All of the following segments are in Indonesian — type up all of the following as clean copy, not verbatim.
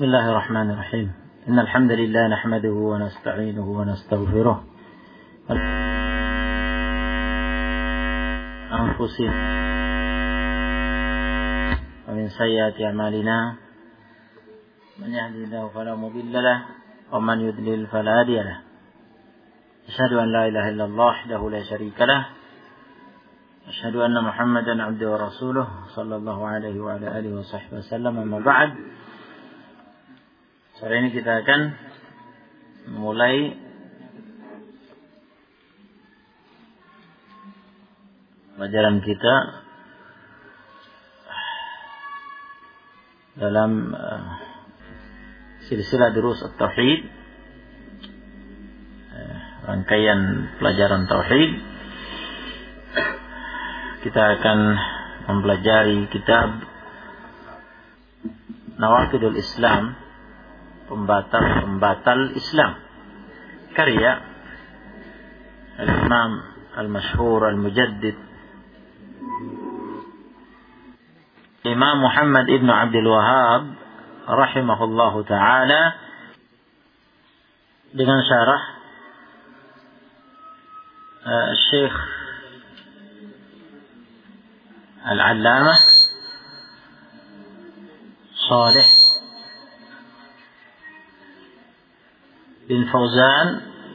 بسم الله الرحمن الرحيم إن الحمد لله نحمده ونستعينه ونستغفره أنفسنا ومن سيئات أعمالنا من يهده الله فلا مضل له ومن يضلل فلا هادي له أشهد أن لا إله إلا الله وحده لا شريك له أشهد أن محمدا عبده ورسوله صلى الله عليه وعلى آله وصحبه وسلم. أما بعد, sore ini kita akan mulai pelajaran kita dalam silsilah durus at-tauhid, rangkaian pelajaran tauhid. Kita akan mempelajari kitab Nawaqidul Islam, pembatal Islam, karya Al-Imam Al-Mashhur Al-Mujaddid Imam Muhammad ibn Abdul Wahhab rahimahullahu ta'ala, dengan syarah Syekh Al-Allamah Shalih bin Fauzan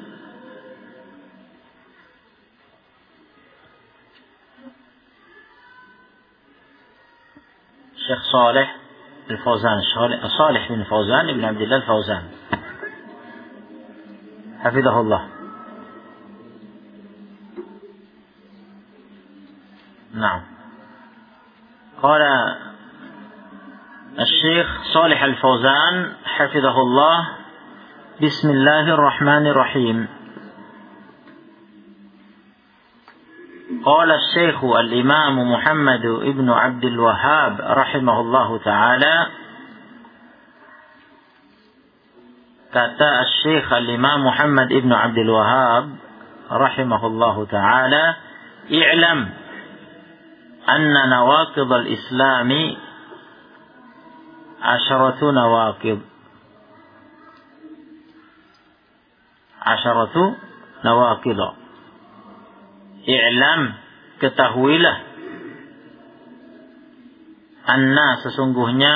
Syekh Shalih Al-Fauzan Shalih bin Fauzan ibn Abdullah Al-Fauzan hafizahullah. Naam. Qala Syekh Shalih Al-Fauzan hafizahullah, Bismillahirrahmanirrahim. Qala Syekh Al-Imam Muhammad ibn Abdul Wahhab rahimahullahu ta'ala, kata Syekh Al-Imam Muhammad ibn Abdul Wahhab rahimahullahu ta'ala, i'lam anna nawaqid al-islami asharatu nawaqid. Asharatu nawaqid. I'lam, ketahuilah, anna, sesungguhnya,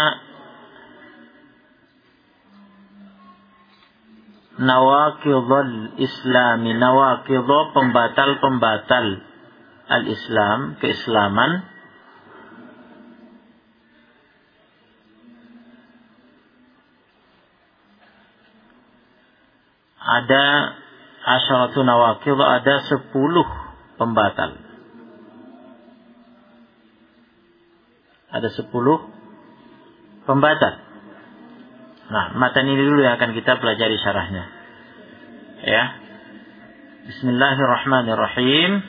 nawaqid al-islami, nawaqid, pembatal-pembatal al-Islam, keislaman, ada asyaratu nawaqid, ada 10 pembatal. Ada 10 pembatal. Nah, matan ini dulu yang akan kita pelajari syarahnya. Ya. Bismillahirrahmanirrahim.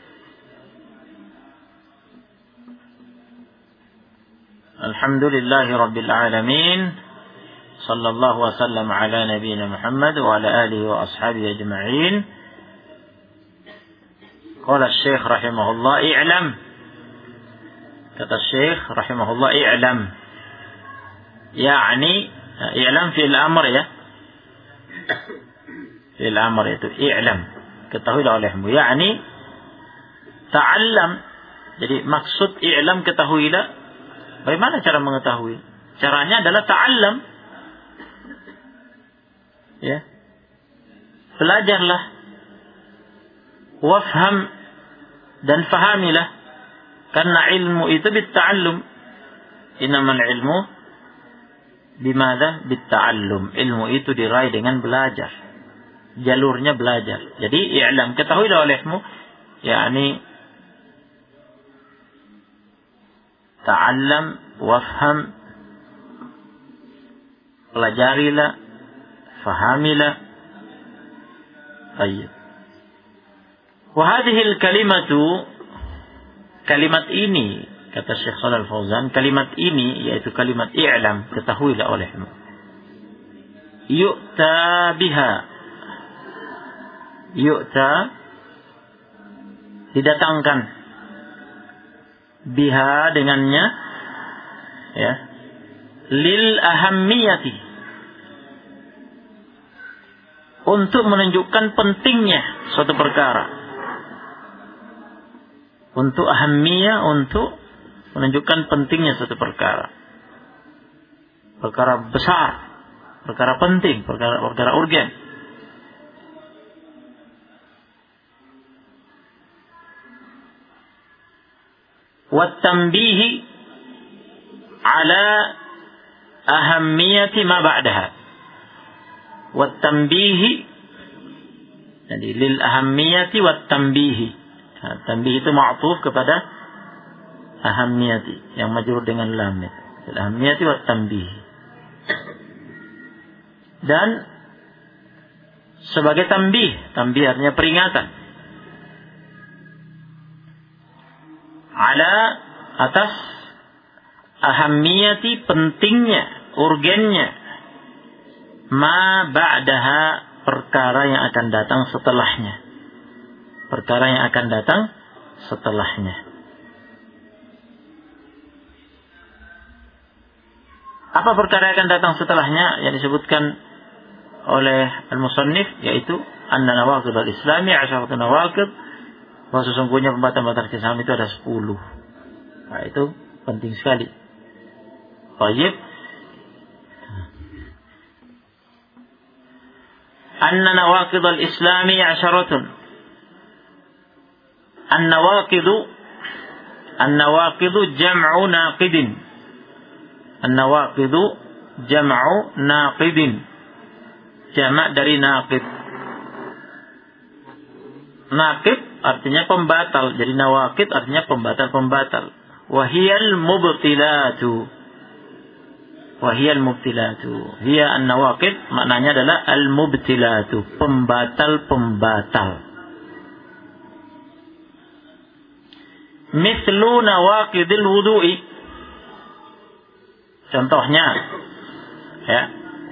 Alhamdulillahi Rabbil Alamin. Sallallahu wasallam ala nabiyyina Muhammad wa ala alihi wa ashabihi ajma'in. Qala Syekh rahimahullah, i'lam. Kata Syekh rahimahullah, i'lam. Yani, i'lam fi'il amr ya. Fi'il amr itu i'lam. Ketahuilah olehmu. Yani, ta'allam. Jadi maksud i'lam, ketahuilah. Bagaimana cara mengetahui? Caranya adalah ta'allam. Ya. Belajarlah. Wafham, dan fahamilah. Karena ilmu itu bitta'allum. Innamal ilmu bimadha? Bitta'allum. Ilmu itu diraih dengan belajar. Jalurnya belajar. Jadi i'lam, ketahuilah olehmu. Yani ta'allam, wafham, pelajarilah, fahamilah. Baik. Wa hadhil kalimatu, kalimat ini, kata Syekh Shalih Al-Fauzan, kalimat ini yaitu kalimat i'lam, ketahuilah olehmu. Yu'ta biha. Yu'ta, didatangkan, biha, dengannya, ya, lil ahammiyati, untuk menunjukkan pentingnya suatu perkara. Untuk ahammiyah, untuk menunjukkan pentingnya suatu perkara. Perkara besar, perkara penting, perkara urgen. Wat-tanbihi ala ahammiyati ma ba'daha. Wat-tanbihi, jadi lil ahammiyati wat-tanbihi. Tanbih itu ma'tuf kepada ahammiyati yang majrur dengan lam. Lil ahammiyati wat-tanbihi. Dan sebagai tanbih artinya peringatan. Ala, atas ahammiyati, pentingnya, urgennya, ma ba'daha, perkara yang akan datang setelahnya. Perkara yang akan datang setelahnya. Apa perkara yang akan datang setelahnya yang disebutkan oleh al-musannif, yaitu anna nawaqid al-islami 10 nawaqid, bahwa sesungguhnya pembatal-pembatal Islam itu ada 10. Nah, itu penting sekali. Baik. Anna nawaqid al-islami 10. An-nawaqidu jam'u naqidin. An-nawaqidu jam'u naqidin. Jamak dari naqid. Naqid artinya pembatal. Jadi nawaqid artinya pembatal-pembatal. Wahiyal mubtilatu. Wahiyal mubtilatu. Hiya an-nawaqid maknanya adalah al-mubtilatu. Pembatal-pembatal. Mithlu nawaqidil wudu'i. Contohnya, ya,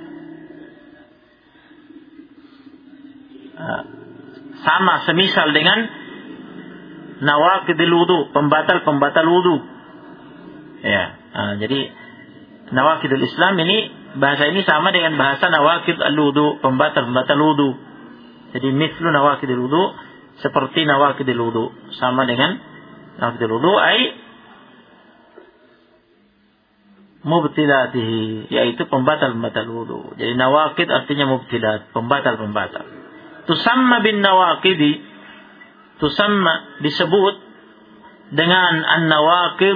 sama semisal dengan nawaqidil wudu, pembatal-pembatal wudu. Ya, jadi nawaqidul Islam ini, bahasa ini sama dengan bahasa nawaqid al-wudu, pembatal-pembatal wudu. Jadi mithlu nawaqidil wudu, seperti nawaqidil wudu, sama dengan nawaqidil wudu ai mubtilatihi, yaitu pembatal-pembatal wudu. Jadi nawaqid artinya mubtilat, pembatal-pembatal. Tusamma bin nawaqidi, tusamma disebut dengan an-nawaqid,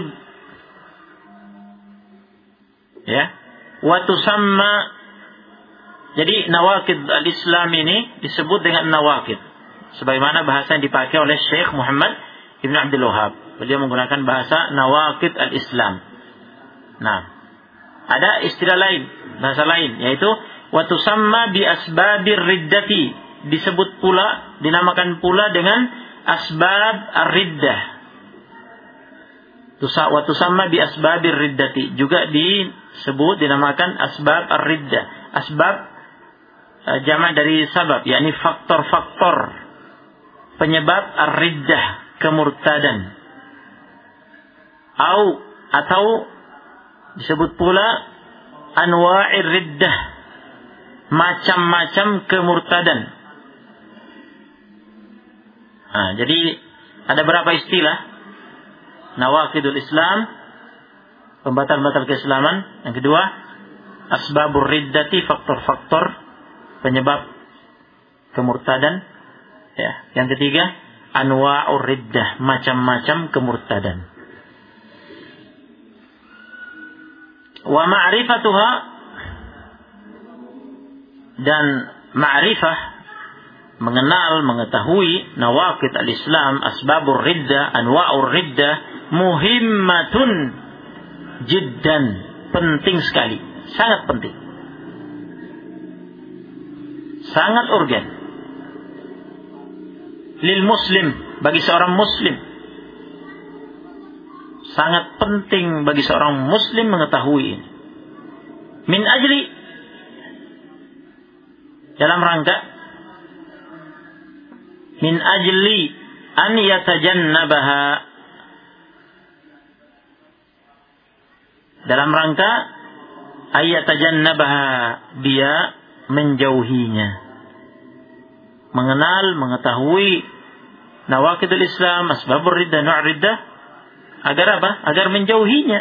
ya. Wa tusamma, jadi nawaqid al-Islam ini disebut dengan nawaqid, sebagaimana bahasa yang dipakai oleh Syekh Muhammad Ibn Abdul Wahhab. Beliau menggunakan bahasa nawaqid al-Islam. Nah, ada istilah lain, bahasa lain, yaitu wa tusamma bi asbabir riddati, disebut pula, dinamakan pula dengan asbab ar-riddah. Wa tusamma bi asbabir riddati, juga disebut, dinamakan asbab ar-riddah. Asbab jamak dari sabab, yakni faktor-faktor penyebab ar-riddah, kemurtadan. Atau disebut pula anwa'ir riddah, macam-macam kemurtadan. Nah, jadi ada berapa istilah nawaqidul Islam, pembatal-pembatal keislaman. Yang kedua, asbabur riddati, faktor-faktor penyebab kemurtadan. Ya. Yang ketiga, anwa'ur riddah, macam-macam kemurtadan. Wa ma'rifatuha, dan ma'rifah, mengenal, mengetahui nawaqid al-Islam, asbabur riddah, anwa'ur riddah, muhimmatun jiddan, penting sekali, sangat penting, sangat urgen. Lil muslim, bagi seorang muslim, sangat penting bagi seorang muslim mengetahui ini. Min ajli, dalam rangka, min ajli an yatajannabaha, dalam rangka ayatajannabaha, dia menjauhinya. mengenal, mengetahui nawaqidul Islam, asbabur riddah, nu' riddah, agar apa? Agar menjauhinya,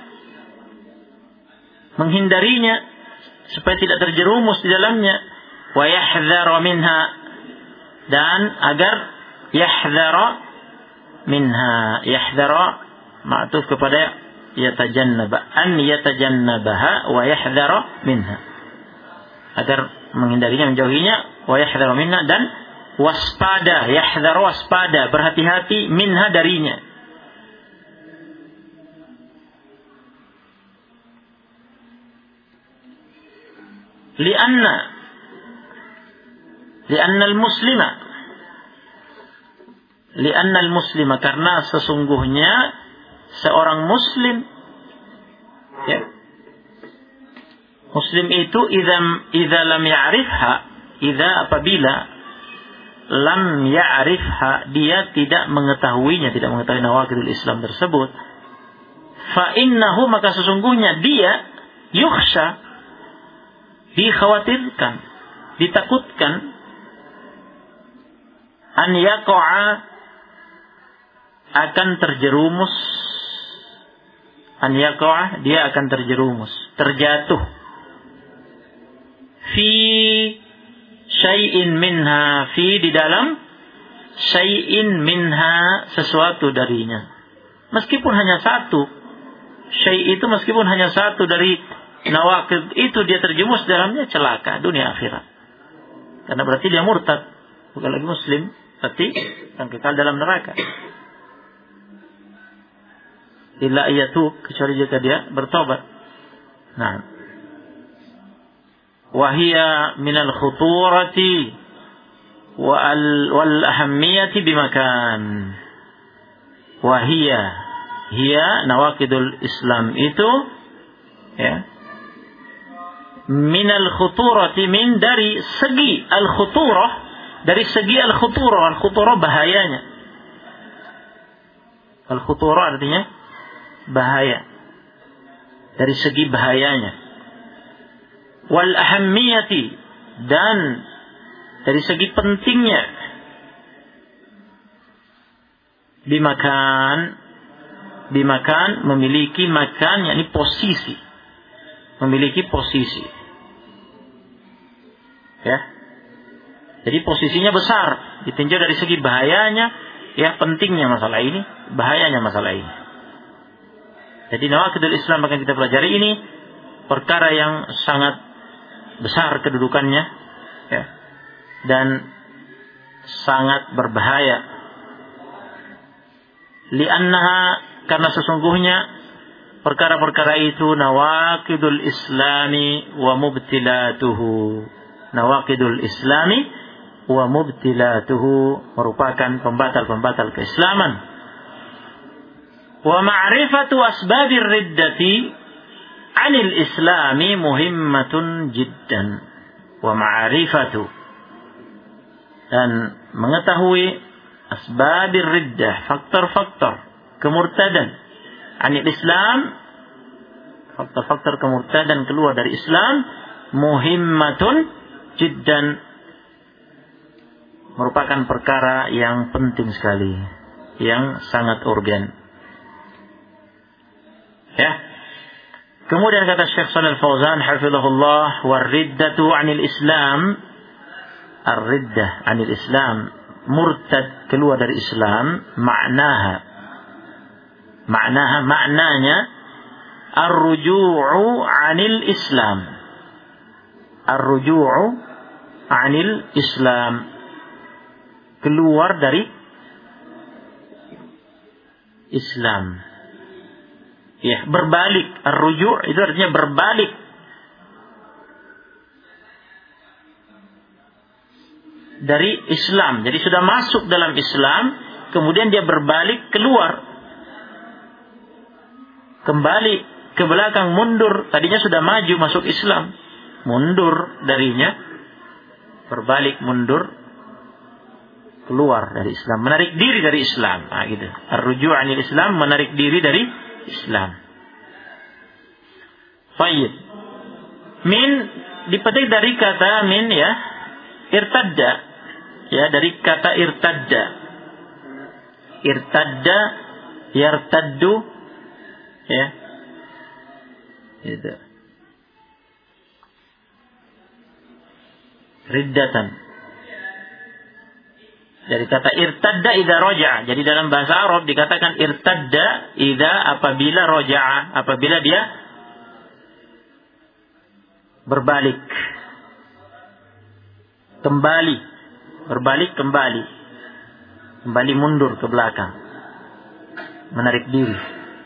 menghindarinya, supaya tidak terjerumus di dalamnya. Wa yahdhara minha, dan agar yahdhara minha. Yahdhara ma'tuf kepada yatajannaba, an yatajannabaha wa yahdhara minha, agar menghindarinya, menjauhinya. Wa yahdhara minha, dan waspada, yahdhara waspada, berhati-hati, minha darinya. Lianna al-muslima, karena sesungguhnya seorang muslim, ya, muslim itu idza lam ya'rifha, apabila lam ya'rifha, dia tidak mengetahuinya, tidak mengetahui nawaqidul Islam tersebut, fa innahu, maka sesungguhnya dia yukhsha, dikhawatirkan, ditakutkan, an yaqa'a, akan terjerumus, an yaqa'a, dia akan terjerumus, terjatuh, fi syai'in minha, fi, di dalam, syai'in minha, sesuatu darinya, meskipun hanya satu, syai' itu meskipun hanya satu dari nawaqid itu, dia terjerumus dalamnya, celaka dunia akhirat, karena berarti dia murtad, bukan lagi muslim, berarti akan kekal dalam neraka. Illa iyatub, kecuali jika dia bertobat. Nah, wahia minal khuturati wal ahammiyati bimakan. Wahia, hiya nawaqidul Islam itu, ya, minal khuturati, min, dari segi al-khuturah, dari segi al-khuturah. Al-khuturah bahayanya. Al-khuturah artinya bahaya, dari segi bahayanya. Wal ahammiyati, dan dari segi pentingnya. Bimakan, memiliki makan, yakni posisi, memiliki posisi, ya. Jadi posisinya besar, ditinjau dari segi bahayanya, ya, pentingnya masalah ini, bahayanya masalah ini. Jadi nawaqidul Islam akan kita pelajari ini perkara yang sangat besar kedudukannya, ya, dan sangat berbahaya. Li'annaha, karena sesungguhnya perkara-perkara itu nawaqidul Islami wa mubtilatuhu. Nawaqidul Islami wa mubtilatuhu, merupakan pembatal-pembatal keislaman. Wa ma'rifatu asbabir riddati 'anil Islami muhimmatun jiddan. Wa ma'rifatu, dan mengetahui asbabir riddah, faktor-faktor kemurtadan, 'anil Islam, faktor-faktor kemurtadan keluar dari Islam, muhimmatun jiddan, merupakan perkara yang penting sekali, yang sangat urgen. Ya. Kemudian kata Syekh Shalih Al-Fauzan hafizahullah, war-riddatu 'anil Islam, ar-riddah 'anil Islam, murtad, keluar dari Islam, maknanya ar-ruju'u 'anil Islam. Ar-ruju'u 'anil Islam, keluar dari Islam. Ya, berbalik. Ar-ruju' itu artinya berbalik. Dari Islam. Jadi sudah masuk dalam Islam, kemudian dia berbalik, keluar. Kembali ke belakang, mundur. Tadinya sudah maju masuk Islam, mundur darinya, berbalik, mundur, keluar dari Islam, menarik diri dari Islam. Nah, gitu. Ar-ruju' 'anil Islam, menarik diri dari Islam. Baik. Min dipetik dari kata min, ya, irtadda. ya dari kata irtadda. Irtadda, yartaddu, ya. Itu. Riddatan. Dari kata irtadda idza raja'a. Jadi dalam bahasa Arab dikatakan irtadda idza apabila raja'a, apabila dia berbalik. Kembali, berbalik kembali. Kembali mundur ke belakang. Menarik diri.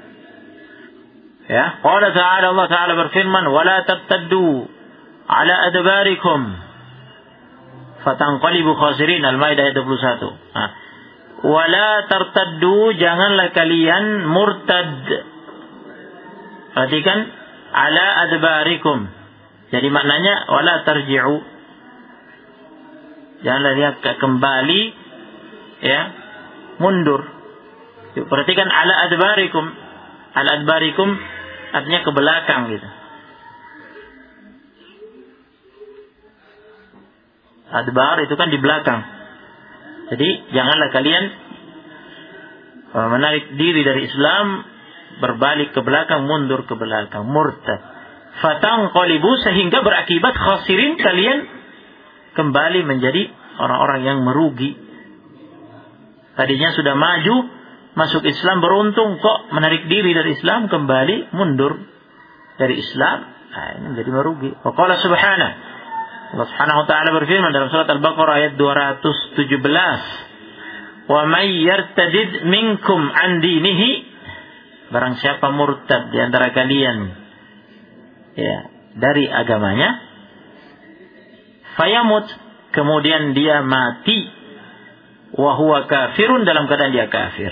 Ya, qala ta'ala, Allah Ta'ala berfirman, "Wala tartaddu ala adbarikum fatanqalibu khasirin." Al-Maidah ayat 21. Nah, wala tartaddu, janganlah kalian murtad. Perhatikan, ala adbarikum. Jadi maknanya wala tarji'u. Janganlah dia kembali, ya, mundur. Perhatikan ala adbarikum. Ala adbarikum artinya ke belakang gitu. Adbar itu kan di belakang. Jadi janganlah kalian menarik diri dari Islam, berbalik ke belakang, mundur ke belakang, murtad. Fatanqalibu, sehingga berakibat khasirin, kalian kembali menjadi orang-orang yang merugi. Tadinya sudah maju, masuk Islam, beruntung, kok menarik diri dari Islam, kembali mundur dari Islam. Nah, ini menjadi merugi. Wa qala subhanahu, Allah Subhanahu wa taala berfirman dalam surat Al-Baqarah ayat 217, "Wa may yartadid minkum an dinihi," barang siapa murtad di antara kalian, ya, dari agamanya, fayamut, kemudian dia mati, wa huwa kafirun, dalam keadaan dia kafir,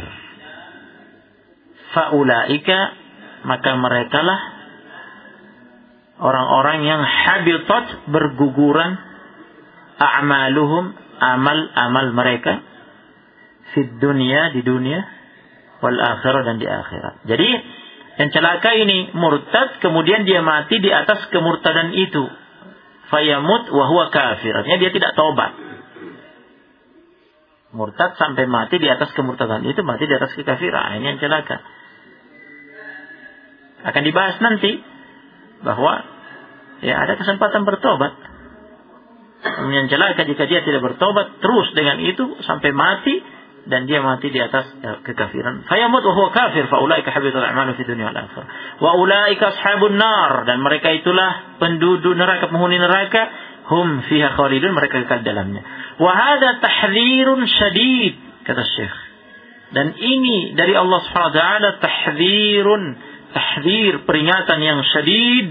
faulaika, maka merekalah orang-orang yang habitat, berguguran, a'maluhum, amal-amal mereka, fid dunya, di dunia, wal akhirah, dan di akhirat. Jadi yang celaka ini murtad, kemudian dia mati di atas kemurtadan itu, fayamut wa huwa kafir, artinya dia tidak taubat. Murtad sampai mati di atas kemurtadan itu, mati di atas kekafiran, ini yang celaka. Akan dibahas nanti bahwa ya ada kesempatan bertobat. Yang celaka jika dia tidak bertobat terus dengan itu sampai mati, dan dia mati di atas kekafiran. Fayamut wa huwa kafir, faulaika habitat a'maluhum fid dunya wal akhirah. Wa ulaika ashabun nar, dan mereka itulah penduduk neraka, penghuni neraka, hum fiha khalidun, mereka kekal dalamnya. Wa hadza tahdzirun syadid, kata Syekh. Dan ini dari Allah Subhanahu wa taala tahdzirun, tahdzir, peringatan yang syadid,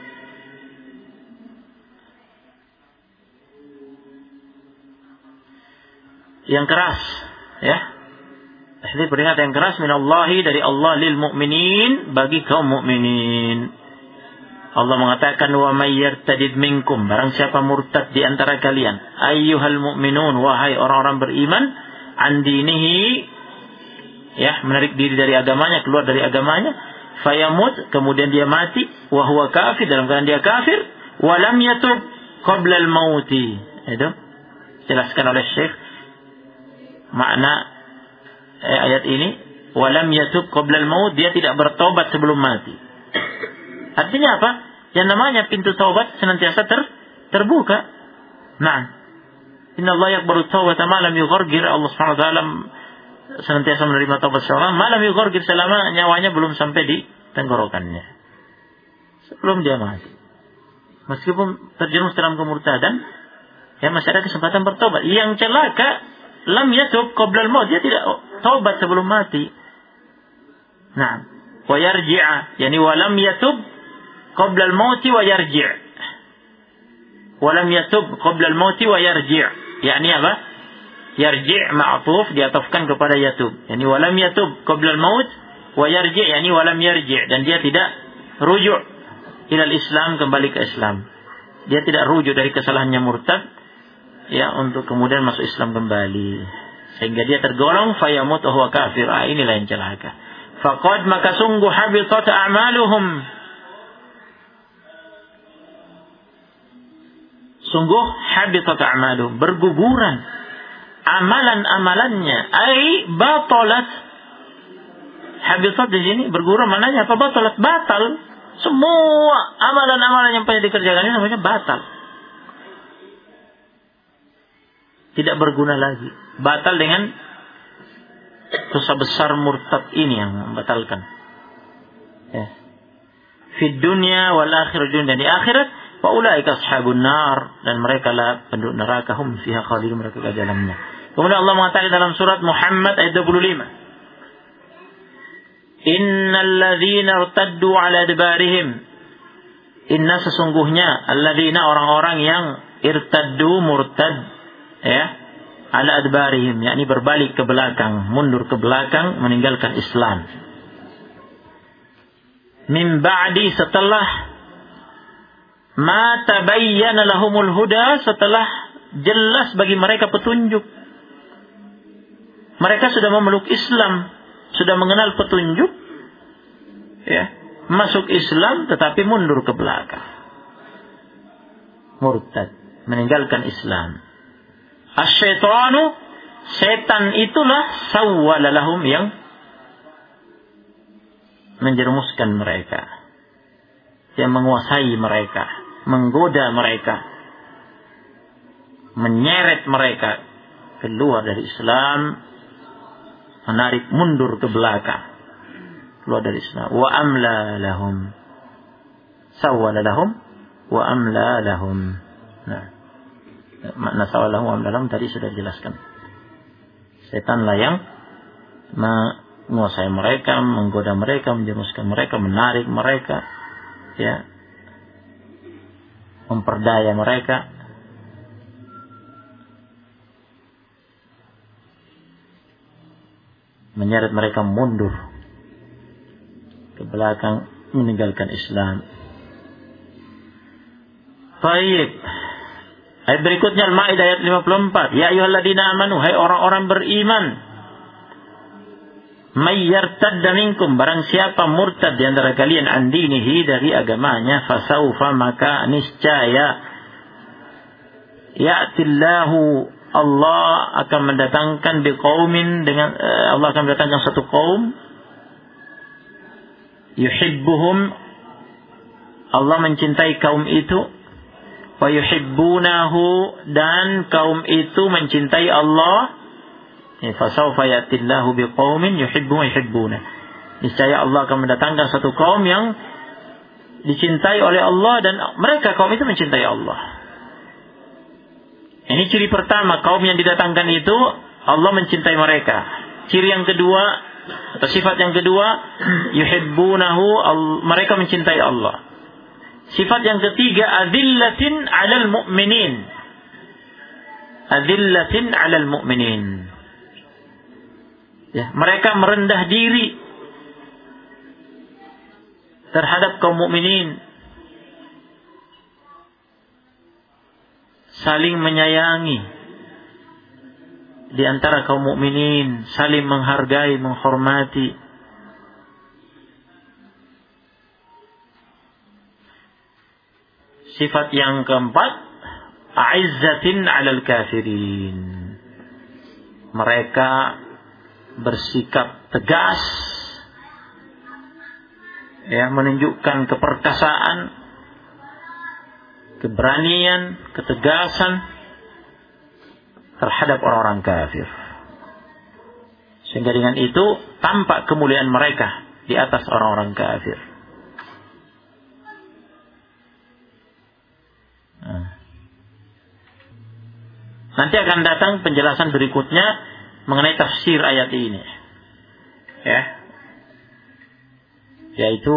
yang keras, ya. Tahdzir, peringatan yang keras, minallahi, dari Allah, lil mu'minin, bagi kaum mukminin. Allah mengatakan, wa may yartadid minkum, barang siapa murtad di antara kalian, ayyuhal mu'minun, wahai orang-orang beriman, an dinihi, ya, menarik diri dari agamanya, keluar dari agamanya, fayamut, kemudian dia mati, wa huwa kafir, dalam keadaan dia kafir, wa lam yatub qabla al-mauti. Itu jelaskan oleh Syekh makna ayat ini, wa lam yatub qabla al-maut, dia tidak bertobat sebelum mati. Artinya apa? Yang namanya pintu taubat senantiasa terbuka. Nah, inna Allah yaqbalu tawbata ma lam yughargir, Allah Subhanahu wa taala senantiasa menerima taubat seorang ma lam yughargir, selama nyawanya belum sampai di tenggorokannya, sebelum dia mati. Meskipun terjerumus dalam kemurtadan, ya masih ada kesempatan bertobat. Yang celaka, lam yatub qabla al-maut, dia tidak taubat sebelum mati. Nah, wa yarji'a, yani wa lam yatub qabla al-maut wa yarji'. Wa lam yatub qabla al-maut wa yarji'. Yani apa? Yarji' ma'tuf, diatafkan kepada yatub. Yani wa lam yatub qabla al-maut wa yarji', yani wa lam yarji', dan dia tidak rujuk ilal Islam, kembali ke Islam. Dia tidak rujuk dari kesalahannya murtad, ya, untuk kemudian masuk Islam kembali, sehingga dia tergolong fayamut wa huwa kafir. Inilah yang celaka. Faqad, maka sungguh, habitat a'maluhum, sungguh habitat a'maluhum, berguguran amalan-amalannya, ai batalat. Habitat di sini bergurau, maknanya apa? Batalat, batal. Semua amalan-amalan yang pernah dikerjakan ini namanya batal. Tidak berguna lagi. Batal dengan dosa besar murtad ini yang membatalkan. Ya. Fid dunya wal akhirah, dunia dan di akhirat, wa ulaika ashabun nar, dan mereka lah penduduk neraka, hum fiha khalidun, mereka di dalamnya. Kemudian Allah mengatakan dalam surat Muhammad ayat 25, innal ladzina irtaddu ala adbarihim, inna sesungguhnya alladzina orang-orang yang irtaddu murtad, ya, ala adbarihim, yakni berbalik ke belakang, mundur ke belakang, meninggalkan Islam. Min ba'di, setelah ma tabayyana lahumul huda, setelah jelas bagi mereka petunjuk. Mereka sudah memeluk Islam, sudah mengenal petunjuk, ya, masuk Islam tetapi mundur ke belakang. Murtad, meninggalkan Islam. Asyaitanu, setan itulah sawwala lahum, yang menjerumuskan mereka, yang menguasai mereka, menggoda mereka, menyeret mereka keluar dari Islam, menarik mundur ke belakang, keluar dari Islam. Wa amla lahum, sawwala lahum wa amla lahum. Nah, makna sawwala lahum wa amla lahum tadi sudah dijelaskan. Setanlah yang menguasai mereka, menggoda mereka, menjerumuskan mereka, menarik mereka, ya, memperdaya mereka. Menyeret mereka mundur ke belakang, meninggalkan Islam. Baik. Ayat berikutnya Al-Maidah ayat 54. Ya ayyuhalladzina amanu, hai orang-orang beriman, may yartadda minkum, barang siapa murtad di antara kalian, an dinihi, dari agamanya, fasaufa, maka niscaya, ya'tillahu, Allah akan mendatangkan biqaumin, dengan Allah akan mendatangkan satu kaum, yuhibbuhum, Allah mencintai kaum itu, wa yuhibbunahu, dan kaum itu mencintai Allah. Fasawfa ya'tillahu biqaumin yuhibbuhum wa yuhibbuna, niscaya Allah akan mendatangkan satu kaum yang dicintai oleh Allah dan mereka, kaum itu mencintai Allah. Ini ciri pertama, kaum yang didatangkan itu Allah mencintai mereka. Ciri yang kedua, atau sifat yang kedua, yuhibbunahu, mereka mencintai Allah. Sifat yang ketiga, adillatin 'alal mu'minin. Adillatin 'alal mu'minin. Ya, mereka merendah diri terhadap kaum mukminin, saling menyayangi di antara kaum mukminin, saling menghargai, menghormati. Sifat yang keempat, a'izzatin 'alal kafirin. Mereka bersikap tegas, ya, menunjukkan keperkasaan, keberanian, ketegasan terhadap orang-orang kafir. Sehingga dengan itu tampak kemuliaan mereka di atas orang-orang kafir. Nanti akan datang penjelasan berikutnya mengenai tafsir ayat ini, ya, yaitu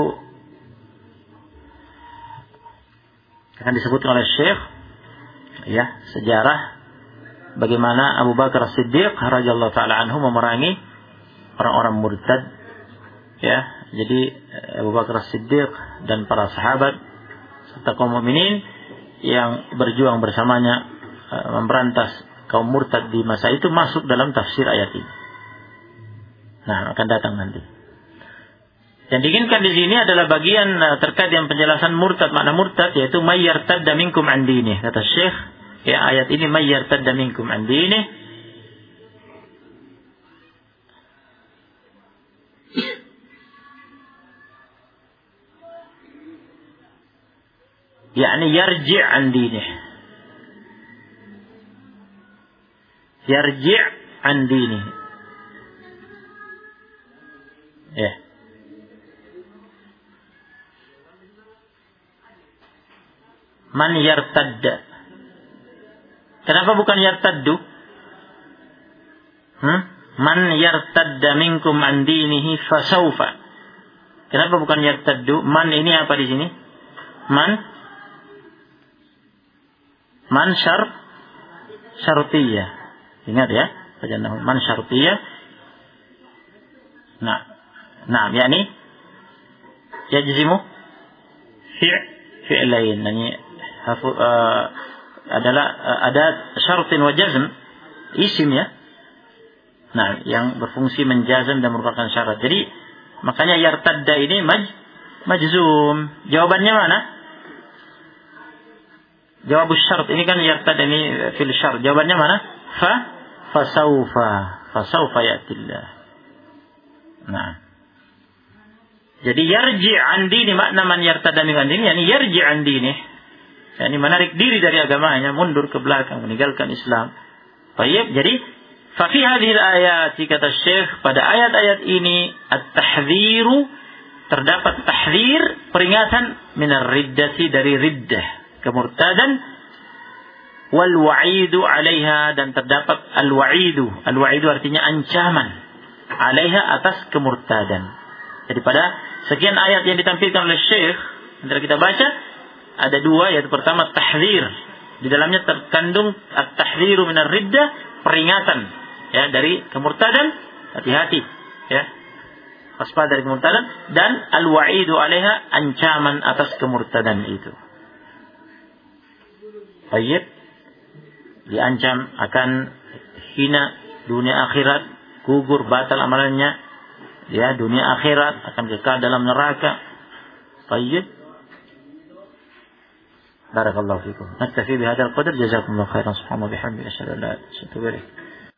akan disebutkan oleh Syekh, ya, sejarah bagaimana Abu Bakar As-Siddiq radhiyallahu taala anhu memerangi orang-orang murtad, ya. Jadi Abu Bakar As-Siddiq dan para sahabat serta kaum mukminin yang berjuang bersamanya memberantas kaum murtad di masa itu masuk dalam tafsir ayat ini. Nah, akan datang nanti. Yang diinginkan di sini adalah bagian terkait dengan penjelasan murtad, makna murtad, yaitu may yartadda minkum an dinih. Kata Syekh, ya, ayat ini may yartadda minkum an dinih, yakni yarji' an dinih. Yarji' an dinih. Ya. Man yartadda. Kenapa bukan yartaddu? Man yartadda minkum an dinihi fasawfa. Kenapa bukan yartaddu? Man ini apa di sini? Man syartiyah. Ingat ya, man syartiyah. Nah, yakni yajzimu fi'lain. Yani adalah adat syartin wa jazm, isim ya. Nah, yang berfungsi menjazm dan merupakan syarat. Jadi makanya yartadda ini majzum. Jawabannya mana? Jawab syarat ini kan yartadda ini fil syarat. Jawabannya mana? Fasawfa ya'tillah. Nah. Jadi yarji' an dini, makna man yartadda min dini, yani yarji' an dini. Yani menarik diri dari agamanya, mundur ke belakang, meninggalkan Islam. Baik, jadi fa fi hadhil ayat, kata Syekh, pada ayat-ayat ini at-tahdhiru, terdapat tahdzir, peringatan minar riddati, dari riddah, kemurtadan, wal wa'idu 'alaiha, dan terdapat al-wa'idu. Al-wa'idu artinya ancaman, 'alaiha, atas kemurtadan. Jadi pada sekian ayat yang ditampilkan oleh Syekh, antara kita baca ada dua, yaitu pertama tahdzir. Di dalamnya terkandung at-tahdhiru minar riddah, peringatan ya dari kemurtadan, hati-hati ya. Waspada dari kemurtadan, dan al-wa'idu 'alaiha, ancaman atas kemurtadan itu. Baik, diancam akan hina dunia akhirat, gugur batal amalannya ya, dunia akhirat akan kekal dalam neraka. Baik. Barakallahu fikum. Naktafi bihadzal qadar. Jazakumullahu khairan. Subhanallahi wa bihamdihi. Asyhadu an la ilaha illa anta, astaghfiruka wa atubu ilaik.